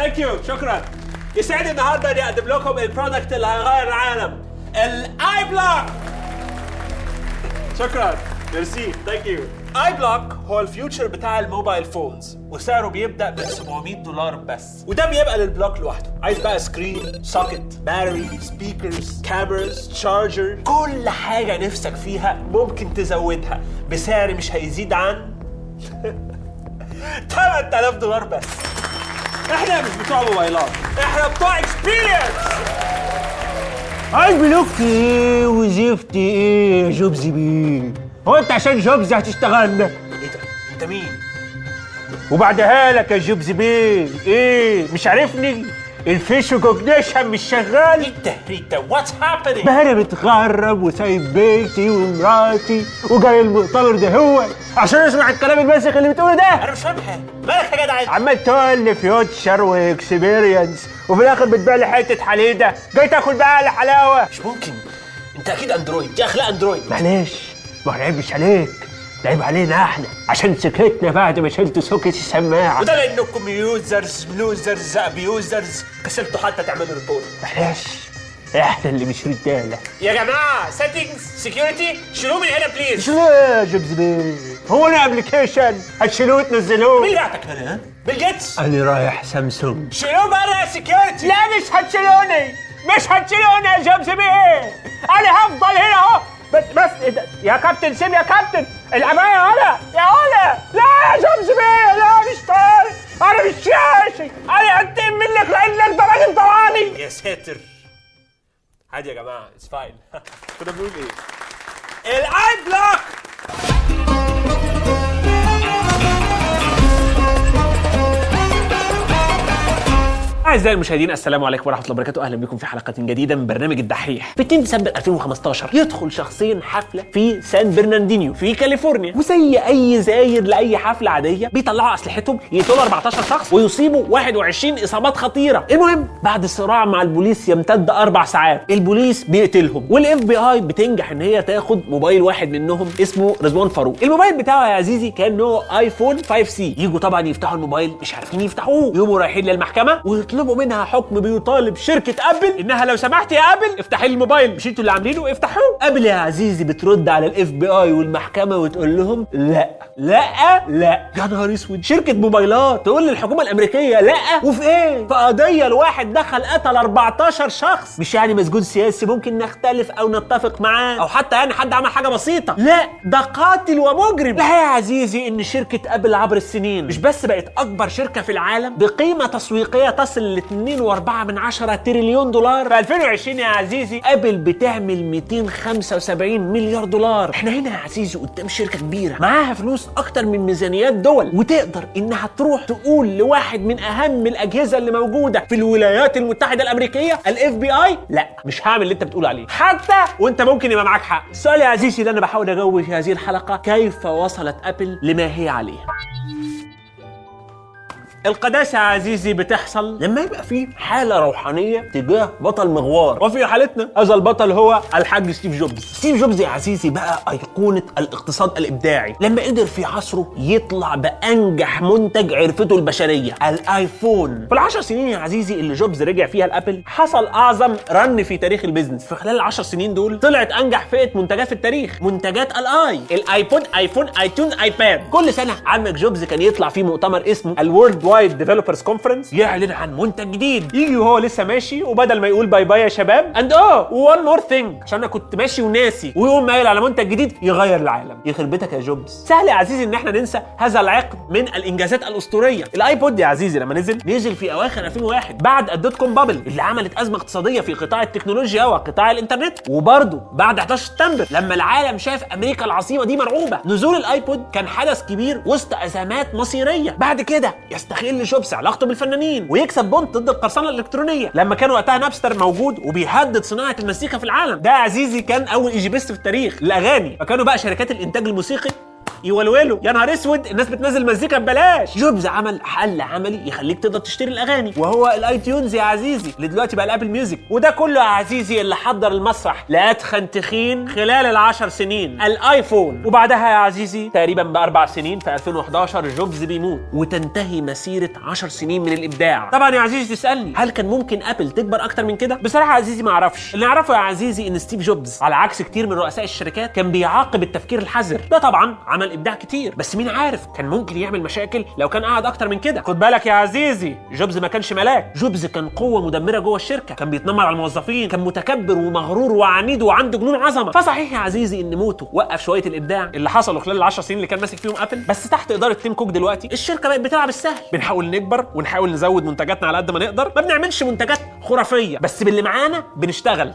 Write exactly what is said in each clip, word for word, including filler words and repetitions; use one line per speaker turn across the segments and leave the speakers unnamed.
ثانك يو شكرا. يسعدني النهارده اني اقدم لكم البرودكت اللي هيغير العالم، الاي بلوك. شكرا ميرسي ثانك يو. اي بلوك هو الفيوتشر بتاع الموبايل فونز، وسعره بيبدا ب سبعمية دولار بس، وده بيبقى للبلوك لوحده. عايز بقى سكرين، سوكت، باتري، سبيكرز، كاميراز، تشارجر، كل حاجه نفسك فيها ممكن تزودها بسعر مش هيزيد عن ثمانية آلاف دولار بس. احنا مش بتوع موبايلات، احنا بتوع اكسبيرينس.
اي بلوك ايه وزفت ايه يا جوبز بيه؟ هو انت عشان جوبز هتشتغلنا؟
ايه ده؟ انت مين؟
وبعدها لك يا جوبز بيه، ايه مش عارفني؟ الفيشو كوجنيشن مش شغال؟
ايه التهريج ده؟ واتس هابينج؟
ما انا متغرب وسايب بيتي ومراتي وجاي المؤتمر ده هو عشان اسمع الكلام الماسخ اللي بتقوله ده.
انا مش فاهم حاجه، مالك يا جدع؟
عمال تقول لي فيوتشر واكسبيرينس وفي الاخر بتبيع لي حته حليده، جاي تاكل بقى على حلاوه.
مش ممكن، انت اكيد اندرويد، دي اخلاق اندرويد.
معلش ما نعيبش عليك، نعيب علينا احنا عشان سكتنا بعد ما شلتوا سوكت السماعه،
وده لانكم يوزرز لوزرز ابيوزرز كسلتوا حتى تعملوا ريبورت.
معلش احنا اللي مش رجاله.
يا جماعه سيتنجز سكيورتي شيلوه من هنا بليز.
شيلوه يا جوبز بيه، هو انا ابلكيشن هتشيلوه وتنزلوه؟
مين اللي بعتك هنا؟ ها؟ بيل جيتس؟
انا رايح سامسونج.
شيلوه بره يا سكيورتي.
لا مش هتشيلوني، مش هتشيلوني يا جوبز بيه، انا هفضل هنا اهو. بس بس يا كابتن سيب يا كابتن العباية يا ولا يا ولا. لا يا جوبز بيه لا مش طارق، انا مش شاشي، انا هنتقم منك لانك ده راجل طوالي.
يا ساتر. عادي يا جماعه اتس فاين. كنا بنقول ايه؟ الاي بلوك. أعزائي المشاهدين السلام عليكم ورحمة الله وبركاته، أهلا بكم في حلقة جديدة من برنامج الدحيح. في اتنين ديسمبر ألفين وخمستاشر يدخل شخصين حفلة في سان برناردينيو في كاليفورنيا، وزي أي زاير لأي حفلة عادية بيطلعوا أسلحتهم يقتلوا أربعتاشر شخص ويصيبوا واحد وعشرين إصابات خطيرة. المهم بعد صراع مع البوليس يمتد أربع ساعات البوليس بيقتلهم، والاف بي اي بتنجح إن هي تاخد موبايل واحد منهم اسمه رضوان فاروق. الموبايل بتاعه يا عزيزي كان نوع ايفون خمسة سي. يجوا طبعا يفتحوا الموبايل مش عارفين يفتحوه، يقوموا رايحين للمحكمة ويطلبوا منها حكم بيطالب شركة ابل انها لو سمحت يا ابل افتحي لي الموبايل، مش انتوا اللي عاملينه افتحوه. ابل يا عزيزي بترد على الاف بي اي والمحكمة وتقول لهم لا لا لا. يا نهار اسود، شركة موبايلات تقول للحكومة الامريكية لا؟ وفي ايه؟ في قضية الواحد دخل قتل أربعتاشر شخص، مش يعني مسجون سياسي ممكن نختلف او نتفق معاه او حتى يعني حد عمل حاجة بسيطة، لا ده قاتل ومجرم. لا يا عزيزي ان شركة ابل عبر السنين مش بس بقت اكبر شركة في العالم بقيمة تسويقية تصل ل اتنين واربعة من عشرة تريليون دولار، في ألفين وعشرين يا عزيزي ابل بتعمل مئتين وخمسة وسبعين مليار دولار. احنا هنا يا عزيزي قدام شركة كبيرة معاها فلوس اكتر من ميزانيات دول، وتقدر انها تروح تقول لواحد من اهم الاجهزة اللي موجودة في الولايات المتحدة الامريكية الاف بي اي لا مش هعمل اللي انت بتقول عليه، حتى وانت ممكن يبقى معاك حق. السؤال يا عزيزي اللي انا بحاول اجاوبه في هذه الحلقة، كيف وصلت ابل لما هي عليه؟ القداسة يا عزيزي بتحصل لما يبقى فيه حالة روحانية تجاه بطل مغوار، وفي حالتنا هذا البطل هو الحاج ستيف جوبز. ستيف جوبز يا عزيزي بقى أيقونة الاقتصاد الإبداعي لما قدر في عصره يطلع بأنجح منتج عرفته البشرية، الآيفون. في العشر سنين يا عزيزي اللي جوبز رجع فيها الأبل حصل أعظم رن في تاريخ البيزنس. في خلال العشر سنين دول طلعت أنجح فئة منتجات في التاريخ، منتجات الآي، الآيبود، آيفون، آيتون، آيباد. كل سنة عمك جوبز كان يطلع في مؤتمر اسمه الورلد وايد ديفلوبرز كونفرنس يعلن عن منتج جديد، يجي وهو لسه ماشي وبدل ما يقول باي باي يا شباب اند اه وان مور ثينج عشان انا كنت ماشي وناسي، ويقوم مايل على منتج جديد يغير العالم. يخرب بيتك يا جوبز. سهل يا عزيزي ان احنا ننسى هذا العقد من الانجازات الاسطوريه. الايبود يا عزيزي لما نزل نزل في اواخر ألفين وواحد بعد الدوت كوم بابل اللي عملت ازمه اقتصاديه في قطاع التكنولوجيا وقطاع الانترنت، وبرضه بعد احد عشر سبتمبر لما العالم شاف امريكا العظيمه دي مرعوبه. نزول الايبود كان حدث كبير وسط ازمات مصيريه. بعد كده يستغل جوبز علاقته بالفنانين ويكسب بونت ضد القرصنه الالكترونيه لما كان وقتها نابستر موجود وبيهدد صناعه المزيكا في العالم. ده يا عزيزي كان اول ايجيبست في التاريخ الاغاني، فكانوا بقى شركات الانتاج الموسيقي يولولوا. يا نهار اسود، الناس بتنزل مزيكا ببلاش. جوبز عمل حل عملي يخليك تقدر تشتري الاغاني، وهو الاي تيونز يا عزيزي، اللي دلوقتي بقى الابل ميوزك. وده كله يا عزيزي اللي حضر المسرح لاتخن تخين خلال العشر سنين، الايفون. وبعدها يا عزيزي تقريبا باربع سنين في ألفين وحداشر جوبز بيموت، وتنتهي مسيره عشر سنين من الابداع. طبعا يا عزيزي تسالني، هل كان ممكن ابل تكبر اكتر من كده؟ بصراحه يا عزيزي ما اعرفش. اللي اعرفه يا عزيزي ان ستيف جوبز على عكس كتير من رؤساء الشركات كان بيعاقب التفكير الحذر. ده طبعا عمل ابداع كتير، بس مين عارف كان ممكن يعمل مشاكل لو كان قعد اكتر من كده. خد بالك يا عزيزي، جوبز ما كانش ملاك. جوبز كان قوه مدمره جوه الشركه، كان بيتنمر على الموظفين، كان متكبر ومغرور وعنيد وعنده جنون عظمه. فصحيح يا عزيزي ان موته وقف شويه الابداع اللي حصلوا خلال العشر سنين اللي كان ماسك فيهم ابل، بس تحت اداره تيم كوك دلوقتي الشركه بقت بتلعب السهل. بنحاول نكبر ونحاول نزود منتجاتنا على قد ما نقدر، ما بنعملش منتجات خرافيه، بس باللي معانا بنشتغل.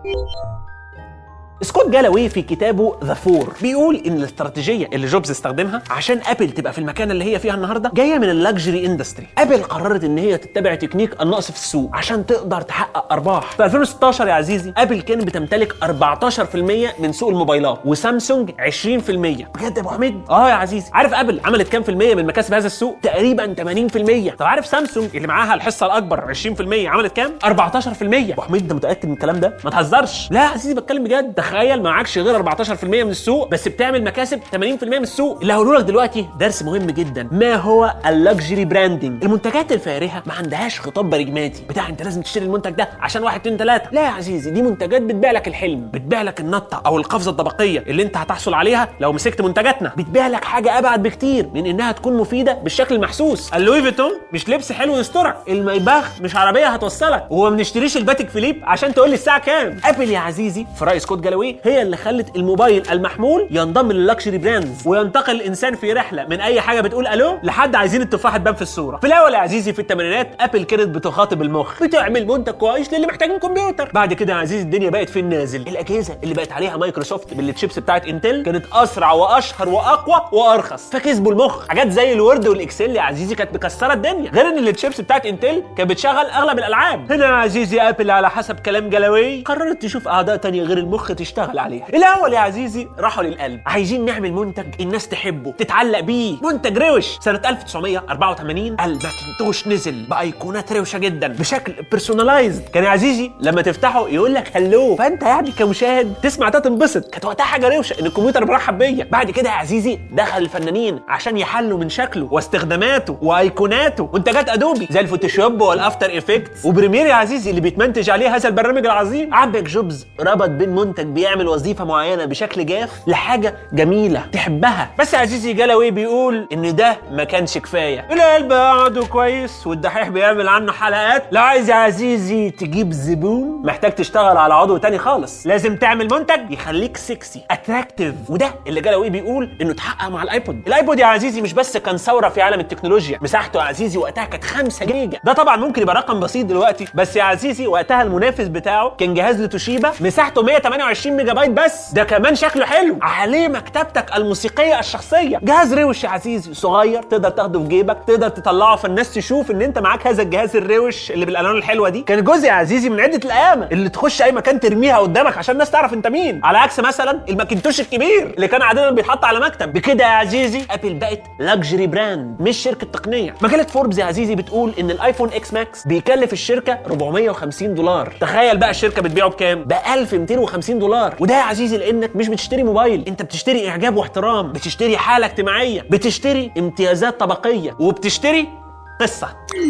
سكوت جالوي في كتابه ذا فور بيقول ان الاستراتيجيه اللي جوبز استخدمها عشان ابل تبقى في المكان اللي هي فيها النهارده جايه من اللكجري اندستري. ابل قررت ان هي تتبع تكنيك النقص في السوق عشان تقدر تحقق ارباح. في ألفين وستاشر يا عزيزي ابل كانت بتمتلك أربعتاشر في المية من سوق الموبايلات، وسامسونج عشرين في المية. بجد يا ابو حميد؟ اه يا عزيزي. عارف ابل عملت كام في المية من مكاسب هذا السوق؟ تقريبا ثمانين في المية. طب عارف سامسونج اللي معاها الحصه الاكبر عشرين في المية عملت كام؟ أربعتاشر في المية. ابو حميد انت متاكد من الكلام ده؟ ما تهزرش. لا يا عزيزي بتكلم بجد. تخيل معكش غير أربعتاشر في المية من السوق، بس بتعمل مكاسب ثمانين في المية من السوق. اللي هقوله لك دلوقتي درس مهم جدا. ما هو اللكجري براندنج؟ المنتجات الفارهه ما عندهاش خطاب برجماتي بتاع انت لازم تشتري المنتج ده عشان واحد اتنين تلاته. لا يا عزيزي، دي منتجات بتبيع لك الحلم، بتبيع لك النطه او القفزه الطبقيه اللي انت هتحصل عليها لو مسكت منتجاتنا. بتبيع لك حاجه ابعد بكتير من انها تكون مفيده بالشكل المحسوس. اللوي فيتون مش لبس حلو يسترك، المايباخ مش عربيه هتوصلك، وما بنشتريش الباتيك فيليب عشان تقول لي الساعه كام. ابل يا عزيزي في راي سكوت جالوي هي اللي خلت الموبايل المحمول ينضم لللكشري براندز، وينتقل الانسان في رحله من اي حاجه بتقول الو لحد عايزين التفاحه تبان في الصوره. في الاول يا عزيزي في الثمانينات ابل كانت بتخاطب المخ، بتعمل منتج كويس للي محتاجين كمبيوتر. بعد كده يا عزيزي الدنيا بقت في النازل. الاجهزه اللي بقت عليها مايكروسوفت بالتشيبس بتاعت انتل كانت اسرع واشهر واقوى وارخص، فكسبوا المخ. حاجات زي الوورد والاكسل يا عزيزي كانت مكسره الدنيا، غير ان التشيبس بتاعت انتل كانت بتشغل اغلب الالعاب. هنا يا عزيزي ابل على حسب كلام جالوي قررت تشوف اعضاء تانية غير المخ تشتغل عليها. الاول يا عزيزي راحوا للقلب، عايزين نعمل منتج الناس تحبه تتعلق بيه، منتج روش. سنه ألف وتسعمية أربعة وثمانين الماكنتوش نزل بايقونات روشه جدا بشكل بيرسوناليزد. كان يا عزيزي لما تفتحه يقول لك هلو، فانت يعني كمشاهد تسمع ده تنبسط. كانت وقتها حاجه روشه ان الكمبيوتر مرحب بيا. بعد كده يا عزيزي دخل الفنانين عشان يحلوا من شكله واستخداماته وايقوناته. منتجات ادوبي زي الفوتوشوب والافتر ايفكتس وبريمير يا عزيزي اللي بيتمنتج عليه هذا البرنامج العظيم. عندك جوبز ربط بين منتج بيعمل وظيفه معينه بشكل جاف لحاجه جميله تحبها. بس يا عزيزي جالوي بيقول ان ده ما كانش كفايه. القلب قعده كويس والدحيح بيعمل عنه حلقات. لو عايز يا عزيزي تجيب زبون محتاج تشتغل على عضو تاني خالص. لازم تعمل منتج يخليك سكسي اتراكتيف، وده اللي جالوي بيقول انه اتحقق مع الايبود. الايبود يا عزيزي مش بس كان ثوره في عالم التكنولوجيا، مساحته يا عزيزي وقتها كانت خمسة جيجا. ده طبعا ممكن يبقى رقم بسيط دلوقتي، بس يا عزيزي وقتها المنافس بتاعه كان جهاز لتوشيبا مساحته مية وتمانية وعشرين ميجا بايت بس. ده كمان شكله حلو، عليه مكتبتك الموسيقيه الشخصيه. جهاز روش يا عزيزي صغير تقدر تاخده في جيبك، تقدر تطلعه فالناس تشوف ان انت معاك هذا الجهاز الروش اللي بالالوان الحلوه دي. كان جزء يا عزيزي من عده القيامه اللي تخش اي مكان ترميها قدامك عشان الناس تعرف انت مين، على عكس مثلا الماكنتوش الكبير اللي كان عاده بيتحط على مكتب. بكده يا عزيزي ابل بقت لاكجري براند مش شركه تقنيه. مجله فوربس يا عزيزي بتقول ان الايفون اكس ماكس بيكلف الشركه أربعمية وخمسين دولار. تخيل بقى الشركه بتبيعه بكام؟ ب ألف ومئتين وخمسين دولار. وده يا عزيزي لانك مش بتشتري موبايل، انت بتشتري اعجاب واحترام، بتشتري حاله اجتماعيه، بتشتري امتيازات طبقيه، وبتشتري قصه.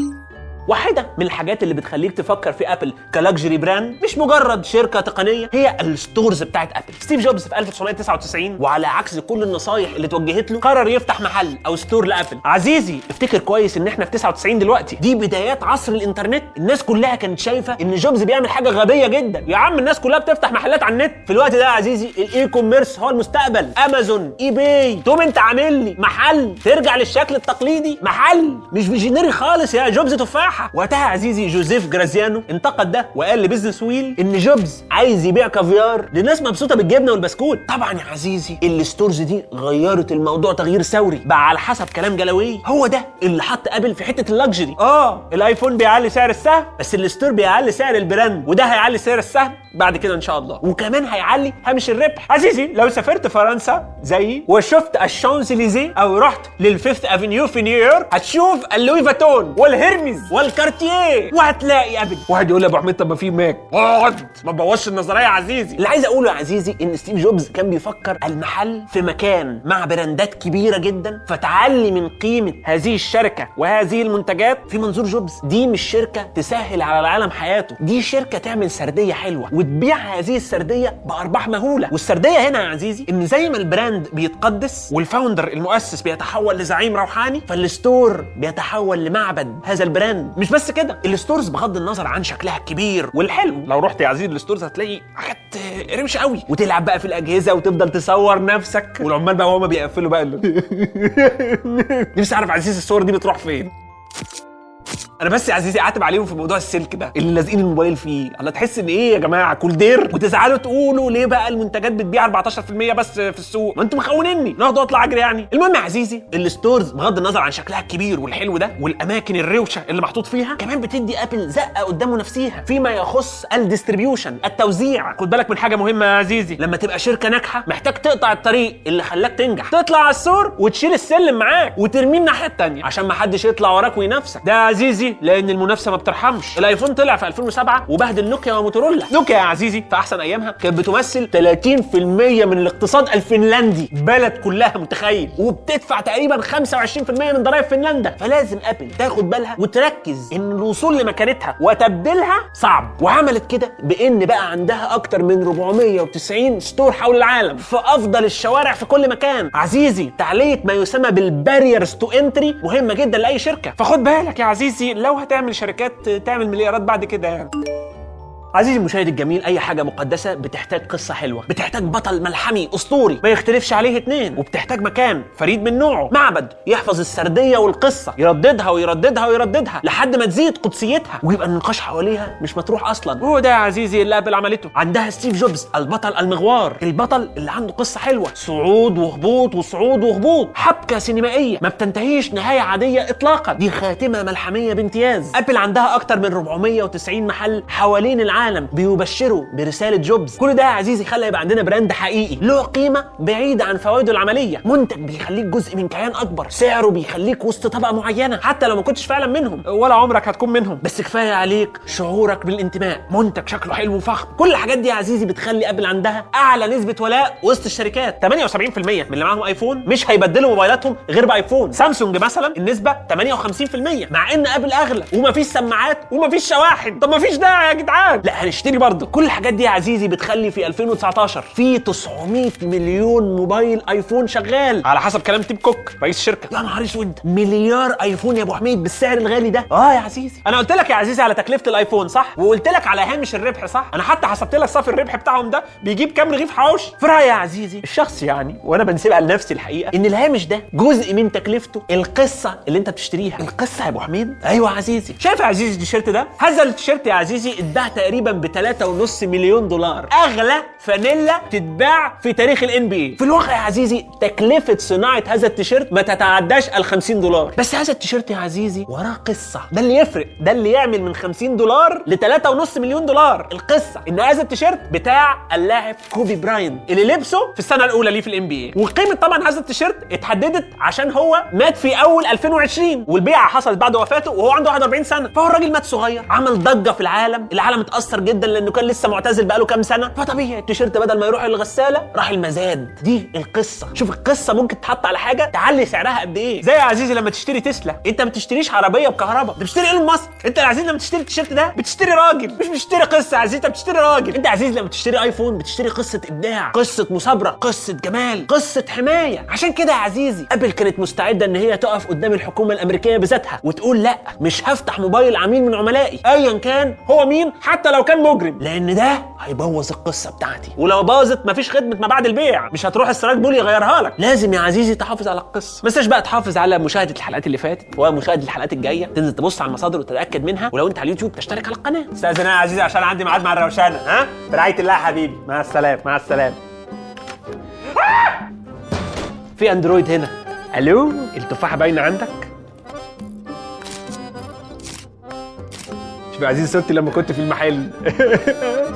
واحدة من الحاجات اللي بتخليك تفكر في ابل كلاكجري براند مش مجرد شركة تقنية هي الستورز بتاعت ابل. ستيف جوبز في ألف وتسعمية تسعة وتسعين وعلى عكس كل النصايح اللي توجهت له قرر يفتح محل او ستور لابل. عزيزي افتكر كويس ان احنا في تسعة وتسعين دلوقتي، دي بدايات عصر الانترنت. الناس كلها كانت شايفة ان جوبز بيعمل حاجة غبية جدا. يا عم الناس كلها بتفتح محلات على النت. في الوقت ده يا عزيزي الاي كوميرس هو المستقبل. امازون، اي باي، تقوم انت عامل لي محل ترجع للشكل التقليدي؟ محل مش فيجنري خالص يا جوبز تفاح. بتاعها. وقتها يا عزيزي جوزيف جرازيانو انتقد ده وقال لبزنس ويل ان جوبز عايز يبيع كافيار لناس مبسوطه بالجبنه والبسكوت. طبعا يا عزيزي الستورز دي غيرت الموضوع تغيير ثوري بقى. على حسب كلام جلاوي هو ده اللي حط ابل في حته اللكجري. اه الايفون بيعلي سعر السهم بس الستور بيعلي سعر البراند، وده هيعلي سعر السهم بعد كده ان شاء الله، وكمان هيعلي هامش الربح. عزيزي لو سافرت فرنسا زيي وشفت الشانزليزيه او رحت للفيفث افنيو في نيويورك هتشوف اللوي فاتون والهيرميز والكارتيه وهتلاقي ابل. واحد يقول لي يا ابو حميد طب ما في ماك، اقعد ما تبوظش النظريه يا عزيزي. اللي عايز اقوله يا عزيزي ان ستيف جوبز كان بيفكر المحل في مكان مع براندات كبيره جدا فتعلي من قيمه هذه الشركه وهذه المنتجات. في منظور جوبز دي مش شركه تسهل على العالم حياته، دي شركه تعمل سرديه حلوه وتبيع هذه السرديه بارباح مهوله. والسرديه هنا يا عزيزي ان زي ما البراند بيتقدس والفاوندر المؤسس بيتحول لزعيم روحاني، فالستور بيتحول لمعبد هذا البراند. مش بس كده، الستورز بغض النظر عن شكلها الكبير والحلو، لو رحت يا عزيزي الستورز هتلاقي حاجات رمش قوي وتلعب بقى في الاجهزه وتفضل تصور نفسك، والعمال بقى هما بيقفلوا بقى نفسي اعرف عزيزي الصور دي بتروح فين. انا بس يا عزيزي اعتب عليهم في موضوع السلك ده اللي لازقين الموبايل فيه. الله تحس ان ايه يا جماعه كولدير وتزعلوا تقولوا ليه بقى المنتجات بتبيع أربعتاشر في المية بس في السوق، ما انتوا مخونيني ناخد واطلع اجري يعني. المهم يا عزيزي الستورز بغض النظر عن شكلها الكبير والحلو ده والاماكن الروشه اللي محطوط فيها كمان بتدي ابل زقه قدام منافسيها فيما يخص الديستريبيوشن التوزيع. خد بالك من حاجه مهمه يا عزيزي، لما تبقى شركه ناجحه محتاج تقطع الطريق اللي خلاك تنجح، تطلع على السور وتشيل السلم معاك وترميه الناحيه الثانيه عشان ما حدش يطلع وراك وينافسك. ده يا عزيزي لان المنافسه ما بترحمش. الايفون طلع في ألفين وسبعة وبهدل نوكيا وموتورولا. نوكيا يا عزيزي في احسن ايامها كانت بتمثل ثلاثين في المية من الاقتصاد الفنلندي، بلد كلها متخيل، وبتدفع تقريبا خمسة وعشرين في المية من ضرائب فنلندا. فلازم ابل تاخد بالها وتركز ان الوصول لمكانتها وتبديلها صعب، وعملت كده بان بقى عندها اكتر من أربعمية وتسعين ستور حول العالم في افضل الشوارع في كل مكان. عزيزي تعليه ما يسمى بالباريرز تو انتري مهمه جدا لاي شركه، فخد بالك يا عزيزي لو هتعمل شركات تعمل مليارات بعد كده يعني. عزيزي المشاهد الجميل، اي حاجه مقدسه بتحتاج قصه حلوه، بتحتاج بطل ملحمي اسطوري ما يختلفش عليه اتنين، وبتحتاج مكان فريد من نوعه، معبد يحفظ السرديه والقصه يرددها ويرددها ويرددها لحد ما تزيد قدسيتها ويبقى النقاش حواليها مش مطروح اصلا. وهو ده يا عزيزي اللي ابل عملته. عندها ستيف جوبز البطل المغوار، البطل اللي عنده قصه حلوه، صعود وهبوط وصعود وهبوط، حبكه سينمائيه ما بتنتهيش نهايه عاديه اطلاقا، دي خاتمه ملحميه بامتياز. ابل عندها اكتر من أربعمية وتسعين محل حوالين العالم بيبشروا برساله جوبز. كل ده يا عزيزي خلى يبقى عندنا براند حقيقي له قيمه بعيده عن فوائده العمليه، منتج بيخليك جزء من كيان اكبر، سعره بيخليك وسط طبقه معينه حتى لو ما كنتش فعلا منهم ولا عمرك هتكون منهم، بس كفايه عليك شعورك بالانتماء، منتج شكله حلو وفخم. كل الحاجات دي يا عزيزي بتخلي ابل عندها اعلى نسبه ولاء وسط الشركات. ثمانية وسبعين في المية من اللي معاهم ايفون مش هيبدلوا موبايلاتهم غير بايفون. سامسونج مثلا النسبه ثمانية وخمسين في المية، مع ان ابل اغلى ومفيش سماعات ومفيش شواحن. طب مفيش داعي يا جدعان، لا هنشتري برضه. كل الحاجات دي يا عزيزي بتخلي في ألفين وتسعتاشر في تسعمية مليون موبايل ايفون شغال على حسب كلام تيم كوك رئيس الشركه. يا نهار اسود، مليار ايفون يا ابو حميد بالسعر الغالي ده. اه يا عزيزي انا قلت لك يا عزيزي على تكلفه الايفون صح، وقلت لك على هامش الربح صح، انا حتى حسبت لك صافي الربح بتاعهم ده بيجيب كام رغيف حواوشي. في رايي يا عزيزي الشخصي يعني، وانا بنسبها لنفسي الحقيقه، ان الهامش ده جزء من تكلفته القصه اللي انت بتشتريها. القصه يا ابو حميد. ايوه يا عزيزي، شايف يا عزيزي التيشيرت ده؟ هذا التيشيرت يا عزيزي اتباع تقريبا ب ثلاثة ونص مليون دولار، اغلى فانيلا تتباع في تاريخ الان بي اي. في الواقع يا عزيزي تكلفه صناعه هذا التيشيرت ما تتعداش ال خمسين دولار، بس هذا التيشيرت يا عزيزي وراه قصه، ده اللي يفرق، ده اللي يعمل من خمسين دولار ل ثلاثة ونص مليون دولار. القصه ان هذا التيشيرت بتاع اللاعب كوبي براين اللي لبسه في السنه الاولى ليه في الان بي اي، وقيمه طبعا هذا التيشيرت اتحددت عشان هو مات في اول ألفين وعشرين والبيعه حصلت بعد وفاته وهو عنده واحد وأربعين سنه، فهو الراجل مات صغير، عمل ضجه في العالم، العالم اتاثر جدا لانه كان لسه معتزل بقاله كام سنه، فطبيعي التيشيرت بدل ما يروح للغساله راح المزاد. دي القصه. شوف القصه ممكن تحط على حاجه تعلي سعرها قد ايه. زي يا عزيزي لما تشتري تسلا، انت ما بتشتريش عربيه بكهرباء، انت بتشتري ايلون ماسك. انت يا عزيزي لما تشتري التيشيرت ده بتشتري راجل، مش بتشتري قصه يا عزيزي، انت بتشتري راجل. انت يا عزيزي لما تشتري ايفون بتشتري قصه ابداع، قصه مثابره، قصه جمال، قصه حمايه. عشان كده يا عزيزي ابل كانت مستعده ان هي تقف قدام الحكومه الامريكيه بذاتها وتقول لا، مش هفتح موبايل عميل من عملائي ايا كان هو مين، حتى لو لو كان مجرم، لان ده هيبوظ القصه بتاعتي، ولو باظت مفيش خدمه ما بعد البيع، مش هتروح السراج بول يغيرها لك. لازم يا عزيزي تحافظ على القصه. ما تنساش بقى تحافظ على مشاهده الحلقات اللي فاتت ومشاهده الحلقات الجايه، تنزل تبص على المصادر وتتاكد منها، ولو انت على اليوتيوب تشترك على القناه.
استاذن انا يا عزيزي عشان عندي ميعاد مع الروشانه. ها برعايه الله يا حبيبي، مع السلامه مع السلامه.
في اندرويد هنا. الو، التفاحه باينه عندك؟ شوف يا عزيزي صورتي لما كنت في المحل.